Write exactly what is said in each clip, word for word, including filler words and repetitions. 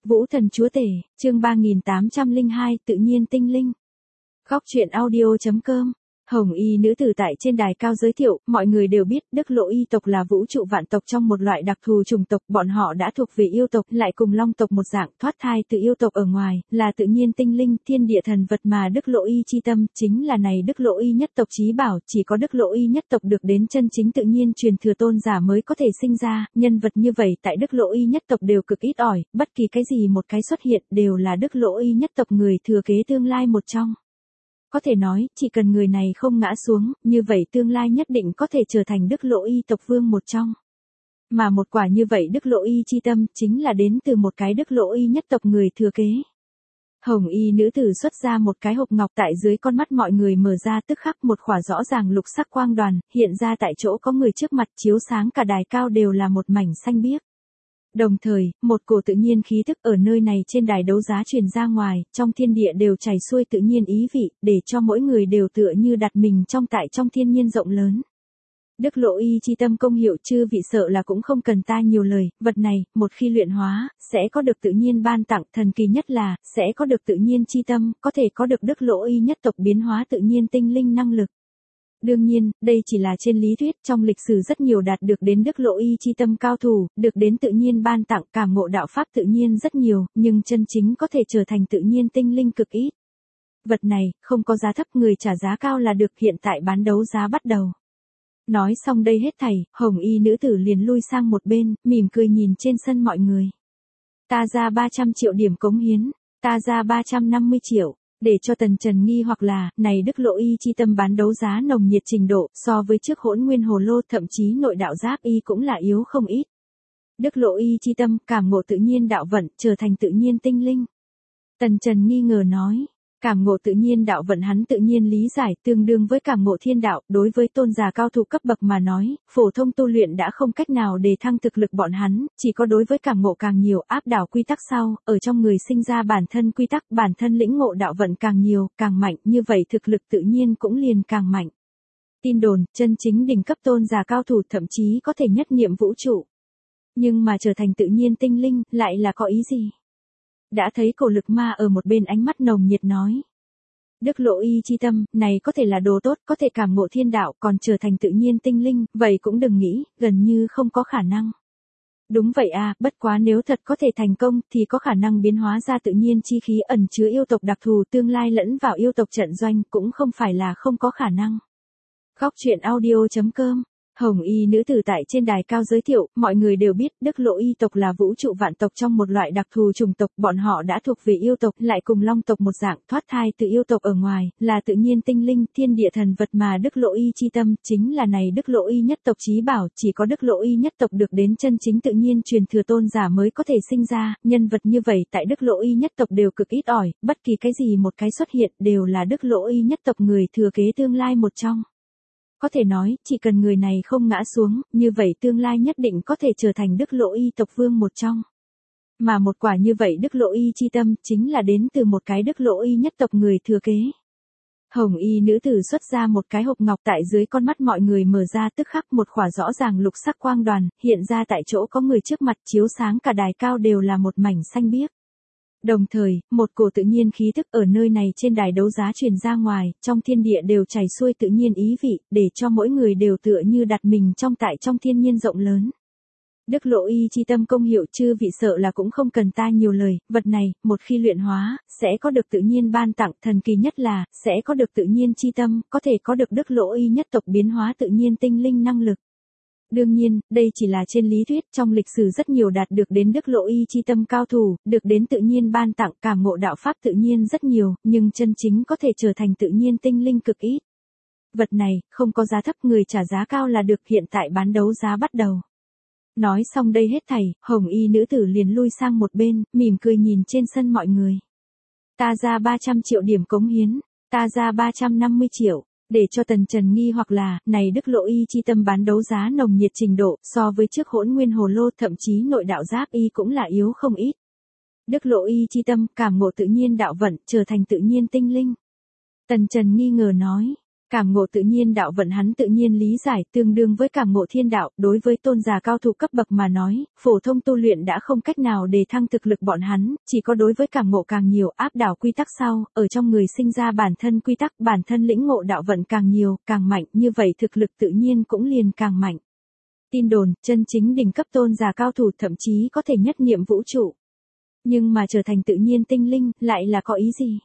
Vũ Thần Chúa Tể, chương ba nghìn tám trăm lẻ hai, tự nhiên tinh linh. Góc truyện audio chấm com. Hồng y nữ tử tại trên đài cao giới thiệu, mọi người đều biết Đức Lộ Y tộc là vũ trụ vạn tộc trong một loại đặc thù chủng tộc, bọn họ đã thuộc về yêu tộc, lại cùng long tộc một dạng, thoát thai từ yêu tộc ở ngoài, là tự nhiên tinh linh, thiên địa thần vật mà Đức Lộ Y chi tâm, chính là này Đức Lộ Y nhất tộc chí bảo, chỉ có Đức Lộ Y nhất tộc được đến chân chính tự nhiên truyền thừa tôn giả mới có thể sinh ra, nhân vật như vậy tại Đức Lộ Y nhất tộc đều cực ít ỏi, bất kỳ cái gì một cái xuất hiện đều là Đức Lộ Y nhất tộc người thừa kế tương lai một trong. Có thể nói, chỉ cần người này không ngã xuống, như vậy tương lai nhất định có thể trở thành Đức Lộ Y tộc vương một trong. Mà một quả như vậy Đức Lộ Y chi tâm, chính là đến từ một cái Đức Lộ Y nhất tộc người thừa kế. Hồng y nữ tử xuất ra một cái hộp ngọc tại dưới con mắt mọi người mở ra tức khắc một khỏa rõ ràng lục sắc quang đoàn, hiện ra tại chỗ có người trước mặt chiếu sáng cả đài cao đều là một mảnh xanh biếc. Đồng thời, một cổ tự nhiên khí tức ở nơi này trên đài đấu giá truyền ra ngoài, trong thiên địa đều chảy xuôi tự nhiên ý vị, để cho mỗi người đều tựa như đặt mình trong tại trong thiên nhiên rộng lớn. Đức Lộ Y chi tâm công hiệu chư vị sợ là cũng không cần ta nhiều lời, vật này, một khi luyện hóa, sẽ có được tự nhiên ban tặng, thần kỳ nhất là, sẽ có được tự nhiên chi tâm, có thể có được Đức Lộ Y nhất tộc biến hóa tự nhiên tinh linh năng lực. Đương nhiên, đây chỉ là trên lý thuyết, trong lịch sử rất nhiều đạt được đến Đức Lộ Y chi tâm cao thủ, được đến tự nhiên ban tặng cảm ngộ đạo pháp tự nhiên rất nhiều, nhưng chân chính có thể trở thành tự nhiên tinh linh cực ít. Vật này, không có giá thấp, người trả giá cao là được, hiện tại bán đấu giá bắt đầu. Nói xong đây hết thảy, hồng y nữ tử liền lui sang một bên, mỉm cười nhìn trên sân mọi người. Ta ra ba trăm triệu điểm cống hiến, ta ra ba trăm năm mươi triệu. Để cho Tần Trần nghi hoặc là, này Đức Lộ Y chi tâm bán đấu giá nồng nhiệt trình độ, so với trước Hỗn Nguyên Hồ Lô, thậm chí nội đạo Giáp Y cũng là yếu không ít. Đức Lộ Y chi tâm, cảm ngộ tự nhiên đạo vận, trở thành tự nhiên tinh linh. Tần Trần nghi ngờ nói, cảm ngộ tự nhiên đạo vận hắn tự nhiên lý giải, tương đương với cảm ngộ thiên đạo, đối với tôn giả cao thủ cấp bậc mà nói, phổ thông tu luyện đã không cách nào để thăng thực lực bọn hắn, chỉ có đối với cảm ngộ càng nhiều, áp đảo quy tắc sau, ở trong người sinh ra bản thân quy tắc, bản thân lĩnh ngộ đạo vận càng nhiều, càng mạnh, như vậy thực lực tự nhiên cũng liền càng mạnh. Tin đồn, chân chính đỉnh cấp tôn giả cao thủ thậm chí có thể nhất niệm vũ trụ. Nhưng mà trở thành tự nhiên tinh linh, lại là có ý gì? Đã thấy cổ lực ma ở một bên ánh mắt nồng nhiệt nói. Đức Lộ Y chi tâm, này có thể là đồ tốt, có thể cảm ngộ thiên đạo, còn trở thành tự nhiên tinh linh, vậy cũng đừng nghĩ, gần như không có khả năng. Đúng vậy à, bất quá nếu thật có thể thành công, thì có khả năng biến hóa ra tự nhiên chi khí ẩn chứa yêu tộc đặc thù tương lai lẫn vào yêu tộc trận doanh, cũng không phải là không có khả năng. Góc truyện audio chấm com. Hồng y nữ tử tại trên đài cao giới thiệu, mọi người đều biết Đức Lộ Y tộc là vũ trụ vạn tộc trong một loại đặc thù chủng tộc, bọn họ đã thuộc về yêu tộc, lại cùng long tộc một dạng, thoát thai từ yêu tộc ở ngoài, là tự nhiên tinh linh, thiên địa thần vật mà Đức Lộ Y chi tâm, chính là này Đức Lộ Y nhất tộc chí bảo, chỉ có Đức Lộ Y nhất tộc được đến chân chính tự nhiên truyền thừa tôn giả mới có thể sinh ra, nhân vật như vậy tại Đức Lộ Y nhất tộc đều cực ít ỏi, bất kỳ cái gì một cái xuất hiện đều là Đức Lộ Y nhất tộc người thừa kế tương lai một trong. Có thể nói, chỉ cần người này không ngã xuống, như vậy tương lai nhất định có thể trở thành Đức Lộ Y tộc vương một trong. Mà một quả như vậy Đức Lộ Y chi tâm, chính là đến từ một cái Đức Lộ Y nhất tộc người thừa kế. Hồng y nữ tử xuất ra một cái hộp ngọc tại dưới con mắt mọi người mở ra tức khắc một khỏa rõ ràng lục sắc quang đoàn, hiện ra tại chỗ có người trước mặt chiếu sáng cả đài cao đều là một mảnh xanh biếc. Đồng thời, một cổ tự nhiên khí tức ở nơi này trên đài đấu giá truyền ra ngoài, trong thiên địa đều chảy xuôi tự nhiên ý vị, để cho mỗi người đều tựa như đặt mình trong tại trong thiên nhiên rộng lớn. Đức Lộ Y chi tâm công hiệu chư vị sợ là cũng không cần ta nhiều lời, vật này, một khi luyện hóa, sẽ có được tự nhiên ban tặng, thần kỳ nhất là, sẽ có được tự nhiên chi tâm, có thể có được Đức Lộ Y nhất tộc biến hóa tự nhiên tinh linh năng lực. Đương nhiên, đây chỉ là trên lý thuyết, trong lịch sử rất nhiều đạt được đến Đức Lộ Y chi tâm cao thủ, được đến tự nhiên ban tặng cảm ngộ đạo pháp tự nhiên rất nhiều, nhưng chân chính có thể trở thành tự nhiên tinh linh cực ít. Vật này, không có giá thấp, người trả giá cao là được, hiện tại bán đấu giá bắt đầu. Nói xong đây hết thảy, hồng y nữ tử liền lui sang một bên, mỉm cười nhìn trên sân mọi người. Ta ra ba trăm triệu điểm cống hiến, ta ra ba trăm năm mươi triệu. Để cho Tần Trần nghi hoặc là, này Đức Lộ Y chi tâm bán đấu giá nồng nhiệt trình độ, so với trước Hỗn Nguyên Hồ Lô, thậm chí nội đạo Giáp Y cũng là yếu không ít. Đức Lộ Y chi tâm, cảm ngộ tự nhiên đạo vận, trở thành tự nhiên tinh linh. Tần Trần nghi ngờ nói, Cảm ngộ tự nhiên đạo vận hắn tự nhiên lý giải tương đương với cảm ngộ thiên đạo, đối với tôn giả cao thủ cấp bậc mà nói, phổ thông tu luyện đã không cách nào để thăng thực lực bọn hắn, chỉ có đối với cảm ngộ càng nhiều áp đảo quy tắc sau, ở trong người sinh ra bản thân quy tắc, bản thân lĩnh ngộ đạo vận càng nhiều, càng mạnh, như vậy thực lực tự nhiên cũng liền càng mạnh. Tin đồn, chân chính đỉnh cấp tôn giả cao thủ thậm chí có thể nhất niệm vũ trụ. Nhưng mà trở thành tự nhiên tinh linh, lại là có ý gì?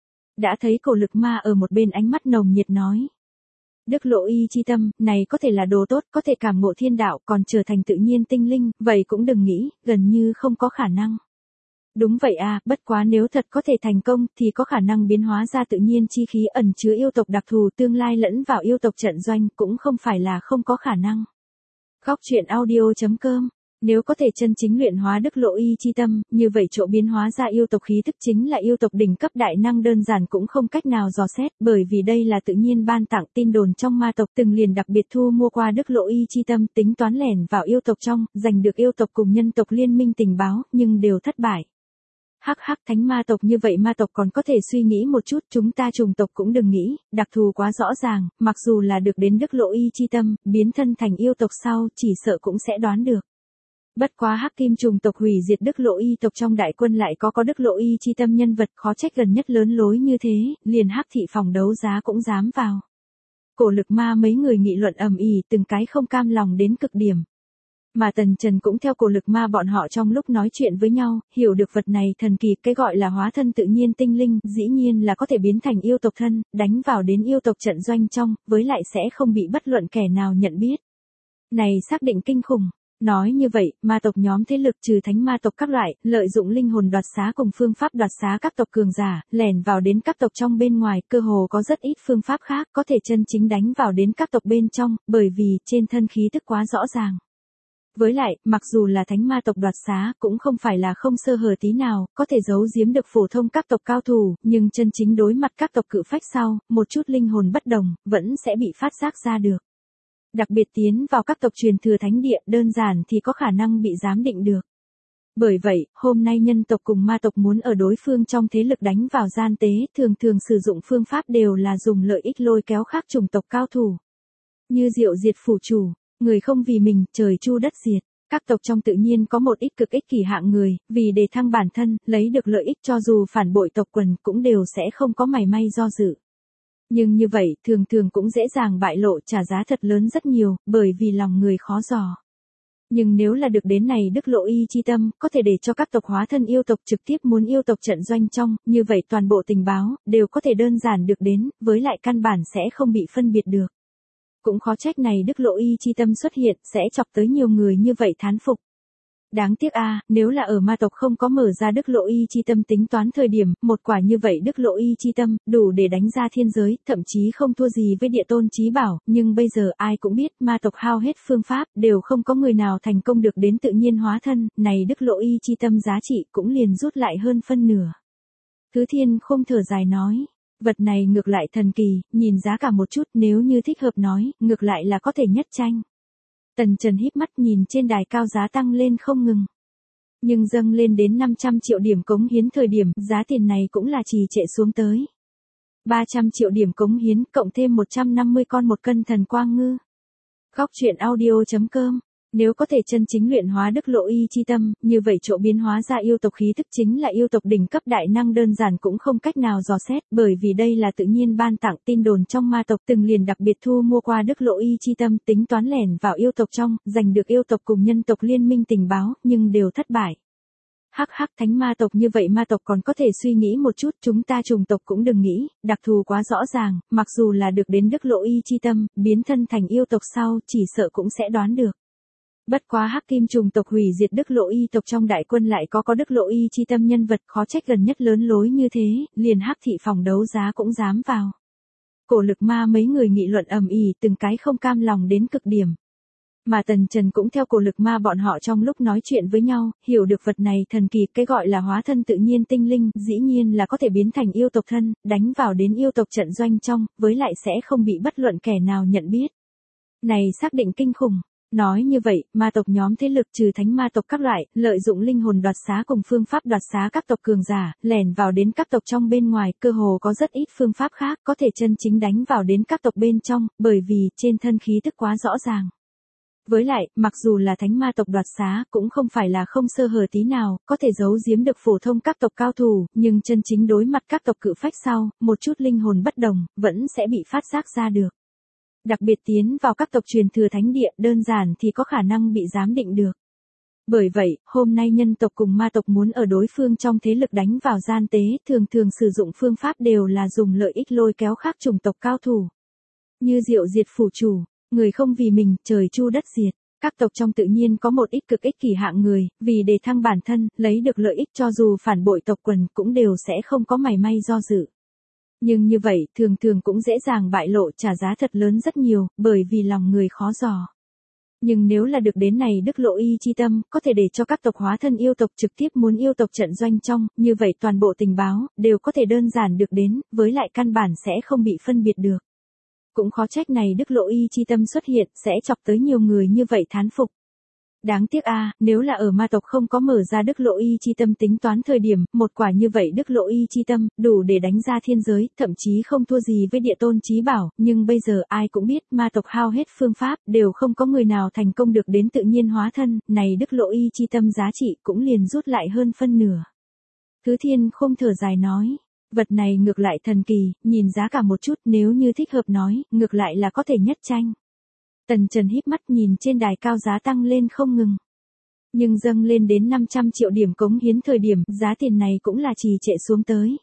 Đã thấy cổ lực ma ở một bên ánh mắt nồng nhiệt nói. Đức lộ y chi tâm, này có thể là đồ tốt, có thể cảm ngộ thiên đạo, còn trở thành tự nhiên tinh linh, vậy cũng đừng nghĩ, gần như không có khả năng. Đúng vậy à, bất quá nếu thật có thể thành công, thì có khả năng biến hóa ra tự nhiên chi khí ẩn chứa yêu tộc đặc thù tương lai lẫn vào yêu tộc trận doanh, cũng không phải là không có khả năng. Góc truyện audio chấm com. Nếu có thể chân chính luyện hóa đức lộ y chi tâm, như vậy chỗ biến hóa ra yêu tộc khí thức chính là yêu tộc đỉnh cấp đại năng đơn giản cũng không cách nào dò xét, bởi vì đây là tự nhiên ban tặng. Tin đồn trong ma tộc từng liền đặc biệt thu mua qua đức lộ y chi tâm, tính toán lẻn vào yêu tộc trong, giành được yêu tộc cùng nhân tộc liên minh tình báo, nhưng đều thất bại. Hắc hắc, thánh ma tộc như vậy ma tộc còn có thể suy nghĩ một chút, chúng ta trùng tộc cũng đừng nghĩ, đặc thù quá rõ ràng, mặc dù là được đến đức lộ y chi tâm, biến thân thành yêu tộc sau, chỉ sợ cũng sẽ đoán được. Bất quá hắc kim trùng tộc hủy diệt đức lộ y tộc trong đại quân lại có có đức lộ y chi tâm nhân vật, khó trách gần nhất lớn lối như thế, liền hắc thị phòng đấu giá cũng dám vào. Cổ lực ma mấy người nghị luận ầm ĩ, từng cái không cam lòng đến cực điểm. Mà Tần Trần cũng theo cổ lực ma bọn họ trong lúc nói chuyện với nhau, hiểu được vật này thần kỳ, cái gọi là hóa thân tự nhiên tinh linh, dĩ nhiên là có thể biến thành yêu tộc thân, đánh vào đến yêu tộc trận doanh trong, với lại sẽ không bị bất luận kẻ nào nhận biết. Này xác định kinh khủng. Nói như vậy, ma tộc nhóm thế lực trừ thánh ma tộc các loại, lợi dụng linh hồn đoạt xá cùng phương pháp đoạt xá các tộc cường giả, lẻn vào đến các tộc trong bên ngoài, cơ hồ có rất ít phương pháp khác có thể chân chính đánh vào đến các tộc bên trong, bởi vì trên thân khí tức quá rõ ràng. Với lại, mặc dù là thánh ma tộc đoạt xá, cũng không phải là không sơ hở tí nào, có thể giấu giếm được phổ thông các tộc cao thủ, nhưng chân chính đối mặt các tộc cự phách sau, một chút linh hồn bất đồng, vẫn sẽ bị phát giác ra được. Đặc biệt tiến vào các tộc truyền thừa thánh địa, đơn giản thì có khả năng bị giám định được. Bởi vậy, hôm nay nhân tộc cùng ma tộc muốn ở đối phương trong thế lực đánh vào gian tế, thường thường sử dụng phương pháp đều là dùng lợi ích lôi kéo khác chủng tộc cao thủ. Như diệu diệt phủ chủ, người không vì mình, trời chu đất diệt. Các tộc trong tự nhiên có một ít cực ích kỷ hạng người, vì để thăng bản thân, lấy được lợi ích cho dù phản bội tộc quần cũng đều sẽ không có mảy may do dự. Nhưng như vậy, thường thường cũng dễ dàng bại lộ, trả giá thật lớn rất nhiều, bởi vì lòng người khó dò. Nhưng nếu là được đến này đức lộ y chi tâm, có thể để cho các tộc hóa thân yêu tộc trực tiếp muốn yêu tộc trận doanh trong, như vậy toàn bộ tình báo, đều có thể đơn giản được đến, với lại căn bản sẽ không bị phân biệt được. Cũng khó trách này đức lộ y chi tâm xuất hiện, sẽ chọc tới nhiều người như vậy thán phục. Đáng tiếc a, à, nếu là ở ma tộc không có mở ra đức lộ y chi tâm tính toán thời điểm, một quả như vậy đức lộ y chi tâm, đủ để đánh ra thiên giới, thậm chí không thua gì với địa tôn chí bảo, nhưng bây giờ ai cũng biết, ma tộc hao hết phương pháp, đều không có người nào thành công được đến tự nhiên hóa thân, này đức lộ y chi tâm giá trị cũng liền rút lại hơn phân nửa. Thứ Thiên không thở dài nói, vật này ngược lại thần kỳ, nhìn giá cả một chút, nếu như thích hợp nói, ngược lại là có thể nhất tranh. Tần Trần híp mắt nhìn trên đài cao giá tăng lên không ngừng. Nhưng dâng lên đến năm trăm triệu điểm cống hiến thời điểm, giá tiền này cũng là trì trệ xuống tới. ba trăm triệu điểm cống hiến, cộng thêm một trăm năm mươi con một cân thần quang ngư. Góc truyện audio chấm com. Nếu có thể chân chính luyện hóa đức lộ y chi tâm, như vậy chỗ biến hóa ra yêu tộc khí thức chính là yêu tộc đỉnh cấp đại năng đơn giản cũng không cách nào dò xét, bởi vì đây là tự nhiên ban tặng. Tin đồn trong ma tộc từng liền đặc biệt thu mua qua đức lộ y chi tâm, tính toán lẻn vào yêu tộc trong, giành được yêu tộc cùng nhân tộc liên minh tình báo, nhưng đều thất bại. Hắc hắc, thánh ma tộc như vậy ma tộc còn có thể suy nghĩ một chút, chúng ta trùng tộc cũng đừng nghĩ, đặc thù quá rõ ràng, mặc dù là được đến đức lộ y chi tâm, biến thân thành yêu tộc sau, chỉ sợ cũng sẽ đoán được. Bất quá hắc kim trùng tộc hủy diệt đức lộ y tộc trong đại quân lại có có đức lộ y chi tâm nhân vật, khó trách gần nhất lớn lối như thế, liền hắc thị phòng đấu giá cũng dám vào. Cổ lực ma mấy người nghị luận ầm ĩ, từng cái không cam lòng đến cực điểm. Mà Tần Trần cũng theo cổ lực ma bọn họ trong lúc nói chuyện với nhau, hiểu được vật này thần kỳ, cái gọi là hóa thân tự nhiên tinh linh, dĩ nhiên là có thể biến thành yêu tộc thân, đánh vào đến yêu tộc trận doanh trong, với lại sẽ không bị bất luận kẻ nào nhận biết. Này xác định kinh khủng. Nói như vậy, ma tộc nhóm thế lực trừ thánh ma tộc các loại, lợi dụng linh hồn đoạt xá cùng phương pháp đoạt xá các tộc cường giả, lẻn vào đến các tộc trong bên ngoài, cơ hồ có rất ít phương pháp khác có thể chân chính đánh vào đến các tộc bên trong, bởi vì trên thân khí tức quá rõ ràng. Với lại, mặc dù là thánh ma tộc đoạt xá, cũng không phải là không sơ hở tí nào, có thể giấu giếm được phổ thông các tộc cao thủ, nhưng chân chính đối mặt các tộc cự phách sau, một chút linh hồn bất đồng, vẫn sẽ bị phát giác ra được. Đặc biệt tiến vào các tộc truyền thừa thánh địa, đơn giản thì có khả năng bị giám định được. Bởi vậy, hôm nay nhân tộc cùng ma tộc muốn ở đối phương trong thế lực đánh vào gian tế, thường thường sử dụng phương pháp đều là dùng lợi ích lôi kéo khác chủng tộc cao thủ. Như diệu diệt phủ chủ, người không vì mình, trời chu đất diệt. Các tộc trong tự nhiên có một ít cực ích kỷ hạng người, vì để thăng bản thân, lấy được lợi ích cho dù phản bội tộc quần cũng đều sẽ không có mảy may do dự. Nhưng như vậy, thường thường cũng dễ dàng bại lộ, trả giá thật lớn rất nhiều, bởi vì lòng người khó dò. Nhưng nếu là được đến này đức lộ y chi tâm, có thể để cho các tộc hóa thân yêu tộc trực tiếp muốn yêu tộc trận doanh trong, như vậy toàn bộ tình báo, đều có thể đơn giản được đến, với lại căn bản sẽ không bị phân biệt được. Cũng khó trách này đức lộ y chi tâm xuất hiện, sẽ chọc tới nhiều người như vậy thán phục. Đáng tiếc a, à, nếu là ở ma tộc không có mở ra đức lộ y chi tâm tính toán thời điểm, một quả như vậy đức lộ y chi tâm, đủ để đánh ra thiên giới, thậm chí không thua gì với địa tôn chí bảo, nhưng bây giờ ai cũng biết, ma tộc hao hết phương pháp, đều không có người nào thành công được đến tự nhiên hóa thân, này đức lộ y chi tâm giá trị cũng liền rút lại hơn phân nửa. Thứ Thiên Khôn thở dài nói, vật này ngược lại thần kỳ, nhìn giá cả một chút, nếu như thích hợp nói, ngược lại là có thể nhất tranh. Tần Trần híp mắt nhìn trên đài cao giá tăng lên không ngừng. Nhưng dâng lên đến năm trăm triệu điểm cống hiến thời điểm, giá tiền này cũng là trì trệ xuống tới.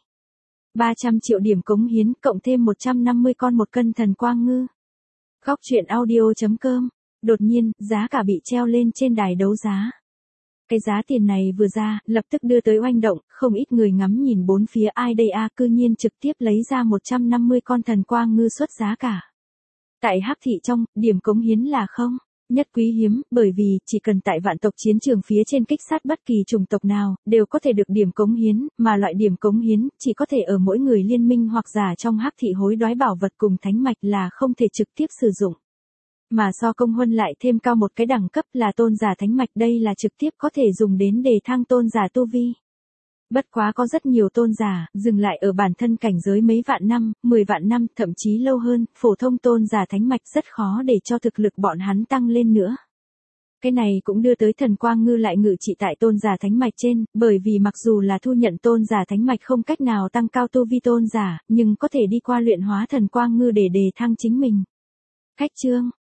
ba trăm triệu điểm cống hiến, cộng thêm một trăm năm mươi con một cân thần quang ngư. Góc truyện audio chấm com. Đột nhiên, giá cả bị treo lên trên đài đấu giá. Cái giá tiền này vừa ra, lập tức đưa tới oanh động, không ít người ngắm nhìn bốn phía ai đây a, cư nhiên trực tiếp lấy ra một trăm năm mươi con thần quang ngư xuất giá cả. Tại Hắc thị trong, điểm cống hiến là không nhất quý hiếm, bởi vì chỉ cần tại vạn tộc chiến trường phía trên kích sát bất kỳ chủng tộc nào, đều có thể được điểm cống hiến, mà loại điểm cống hiến chỉ có thể ở mỗi người liên minh hoặc giả trong Hắc thị hối đoái bảo vật cùng thánh mạch là không thể trực tiếp sử dụng. Mà so công huân lại thêm cao một cái đẳng cấp là tôn giả thánh mạch, đây là trực tiếp có thể dùng đến để thăng tôn giả tu vi. Bất quá có rất nhiều tôn giả, dừng lại ở bản thân cảnh giới mấy vạn năm, mười vạn năm, thậm chí lâu hơn, phổ thông tôn giả thánh mạch rất khó để cho thực lực bọn hắn tăng lên nữa. Cái này cũng đưa tới thần quang ngư lại ngự trị tại tôn giả thánh mạch trên, bởi vì mặc dù là thu nhận tôn giả thánh mạch không cách nào tăng cao tu vi tôn giả, nhưng có thể đi qua luyện hóa thần quang ngư để đề thăng chính mình. Khách chương